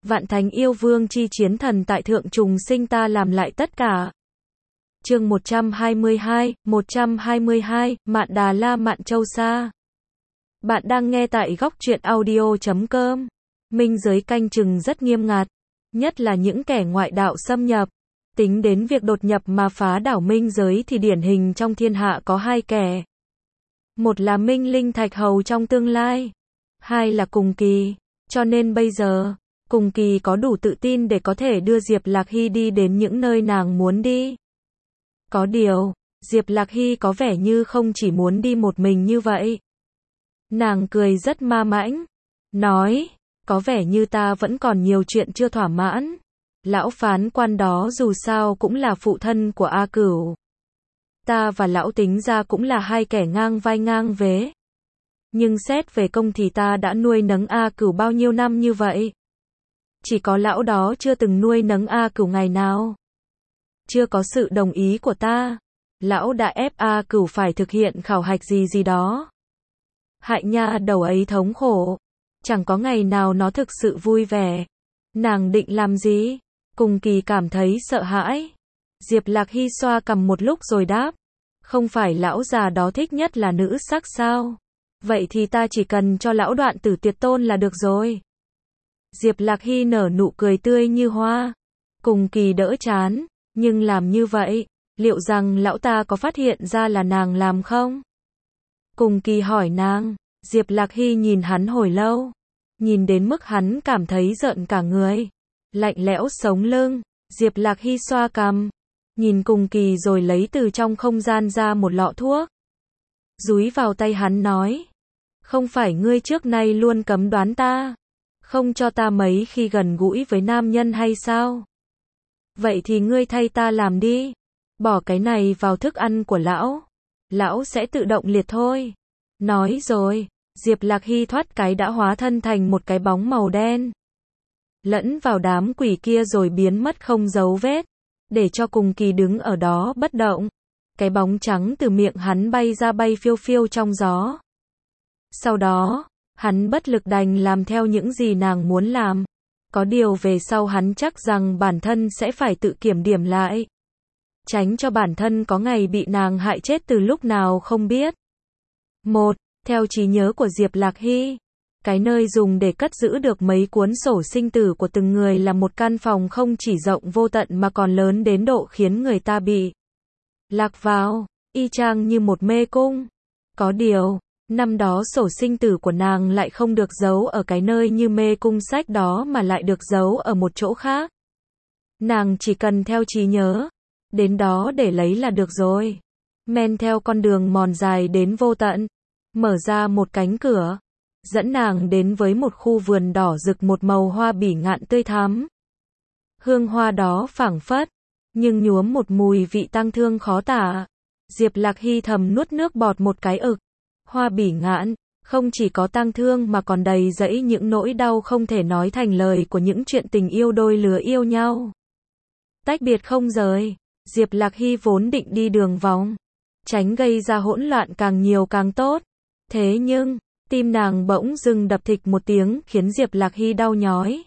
Vạn thánh yêu vương chi chiến thần tại thượng trùng sinh ta làm lại tất cả. Chương 122, Mạn Đà La Mạn Châu Sa. Bạn đang nghe tại góc truyện audio.com. Minh giới canh chừng rất nghiêm ngặt, nhất là những kẻ ngoại đạo xâm nhập. Tính đến việc đột nhập mà phá đảo minh giới thì điển hình trong thiên hạ có hai kẻ. Một là Minh Linh Thạch Hầu trong tương lai, hai là Cùng Kỳ. Cho nên bây giờ, Cùng Kỳ có đủ tự tin để có thể đưa Diệp Lạc Hy đi đến những nơi nàng muốn đi. Có điều, Diệp Lạc Hy có vẻ như không chỉ muốn đi một mình như vậy. Nàng cười rất ma mãnh, nói, có vẻ như ta vẫn còn nhiều chuyện chưa thỏa mãn. Lão phán quan đó dù sao cũng là phụ thân của A Cửu. Ta và lão tính ra cũng là hai kẻ ngang vai ngang vế. Nhưng xét về công thì ta đã nuôi nấng A Cửu bao nhiêu năm như vậy. Chỉ có lão đó chưa từng nuôi nấng A Cửu ngày nào. Chưa có sự đồng ý của ta. Lão đã ép A Cửu phải thực hiện khảo hạch gì đó. Hại nha đầu ấy thống khổ. Chẳng có ngày nào nó thực sự vui vẻ. Nàng định làm gì? Cùng Kỳ cảm thấy sợ hãi. Diệp Lạc Hy xoa cằm một lúc rồi đáp. Không phải lão già đó thích nhất là nữ sắc sao? Vậy thì ta chỉ cần cho lão Đoạn Tử Tuyệt Tôn là được rồi. Diệp Lạc Hy nở nụ cười tươi như hoa. Cùng Kỳ đỡ chán. Nhưng làm như vậy, liệu rằng lão ta có phát hiện ra là nàng làm không? Cùng Kỳ hỏi nàng. Diệp Lạc Hy nhìn hắn hồi lâu. Nhìn đến mức hắn cảm thấy rợn cả người. Lạnh lẽo sống lưng. Diệp Lạc Hy xoa cằm. Nhìn Cùng Kỳ rồi lấy từ trong không gian ra một lọ thuốc. Dúi vào tay hắn nói. Không phải ngươi trước nay luôn cấm đoán ta. Không cho ta mấy khi gần gũi với nam nhân hay sao? Vậy thì ngươi thay ta làm đi. Bỏ cái này vào thức ăn của lão. Lão sẽ tự động liệt thôi. Nói rồi, Diệp Lạc Hy thoát cái đã hóa thân thành một cái bóng màu đen. Lẫn vào đám quỷ kia rồi biến mất không dấu vết. Để cho Cùng Kỳ đứng ở đó bất động. Cái bóng trắng từ miệng hắn bay ra bay phiêu phiêu trong gió. Sau đó, hắn bất lực đành làm theo những gì nàng muốn làm. Có điều về sau hắn chắc rằng bản thân sẽ phải tự kiểm điểm lại. Tránh cho bản thân có ngày bị nàng hại chết từ lúc nào không biết. 1. Theo trí nhớ của Diệp Lạc Hy, cái nơi dùng để cất giữ được mấy cuốn sổ sinh tử của từng người là một căn phòng không chỉ rộng vô tận mà còn lớn đến độ khiến người ta bị lạc vào, y chang như một mê cung. Có điều, năm đó sổ sinh tử của nàng lại không được giấu ở cái nơi như mê cung sách đó mà lại được giấu ở một chỗ khác. Nàng chỉ cần theo trí nhớ, đến đó để lấy là được rồi. Men theo con đường mòn dài đến vô tận, mở ra một cánh cửa, dẫn nàng đến với một khu vườn đỏ rực một màu hoa bỉ ngạn tươi thắm. Hương hoa đó phảng phất, nhưng nhuốm một mùi vị tang thương khó tả. Diệp Lạc Hy thầm nuốt nước bọt một cái ực. Hoa bỉ ngạn, không chỉ có tang thương mà còn đầy dẫy những nỗi đau không thể nói thành lời của những chuyện tình yêu đôi lứa yêu nhau. Tách biệt không rời, Diệp Lạc Hy vốn định đi đường vòng, tránh gây ra hỗn loạn càng nhiều càng tốt. Thế nhưng, tim nàng bỗng dưng đập thịch một tiếng khiến Diệp Lạc Hy đau nhói.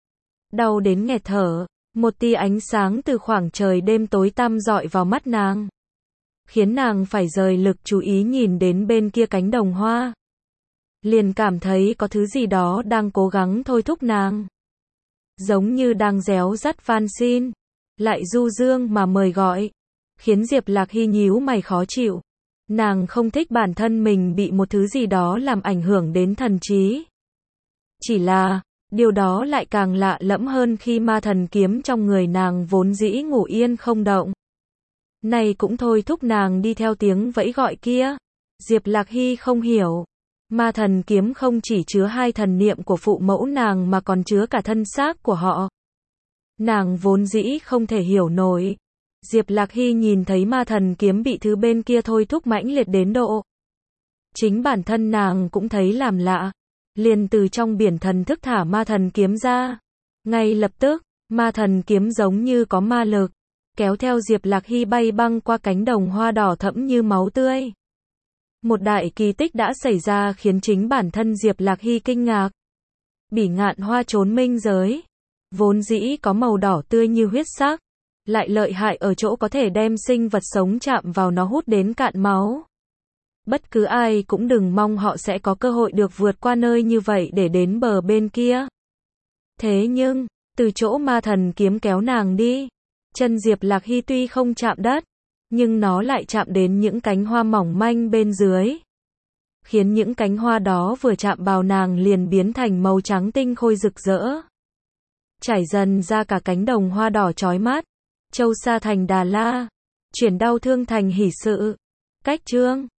Đau đến nghẹt thở, một tia ánh sáng từ khoảng trời đêm tối tăm rọi vào mắt nàng. Khiến nàng phải rời lực chú ý nhìn đến bên kia cánh đồng hoa. Liền cảm thấy có thứ gì đó đang cố gắng thôi thúc nàng. Giống như đang réo rắt van xin, lại du dương mà mời gọi. Khiến Diệp Lạc Hy nhíu mày khó chịu. Nàng không thích bản thân mình bị một thứ gì đó làm ảnh hưởng đến thần trí. Chỉ là, điều đó lại càng lạ lẫm hơn khi ma thần kiếm trong người nàng vốn dĩ ngủ yên không động. Này cũng thôi thúc nàng đi theo tiếng vẫy gọi kia. Diệp Lạc Hy không hiểu. Ma thần kiếm không chỉ chứa hai thần niệm của phụ mẫu nàng mà còn chứa cả thân xác của họ. Nàng vốn dĩ không thể hiểu nổi. Diệp Lạc Hy nhìn thấy ma thần kiếm bị thứ bên kia thôi thúc mãnh liệt đến độ. Chính bản thân nàng cũng thấy làm lạ. Liền từ trong biển thần thức thả ma thần kiếm ra. Ngay lập tức, ma thần kiếm giống như có ma lực. Kéo theo Diệp Lạc Hy bay băng qua cánh đồng hoa đỏ thẫm như máu tươi. Một đại kỳ tích đã xảy ra khiến chính bản thân Diệp Lạc Hy kinh ngạc. Bỉ ngạn hoa trốn minh giới. vốn dĩ có màu đỏ tươi như huyết sắc, lại lợi hại ở chỗ có thể đem sinh vật sống chạm vào nó hút đến cạn máu. Bất cứ ai cũng đừng mong họ sẽ có cơ hội được vượt qua nơi như vậy để đến bờ bên kia. Thế nhưng, từ chỗ ma thần kiếm kéo nàng đi, chân Diệp Lạc Hy tuy không chạm đất, nhưng nó lại chạm đến những cánh hoa mỏng manh bên dưới, khiến những cánh hoa đó vừa chạm vào nàng liền biến thành màu trắng tinh khôi rực rỡ, trải dần ra cả cánh đồng hoa đỏ chói mắt. Châu Sa thành Đà La, chuyển đau thương thành hỷ sự. Cách chương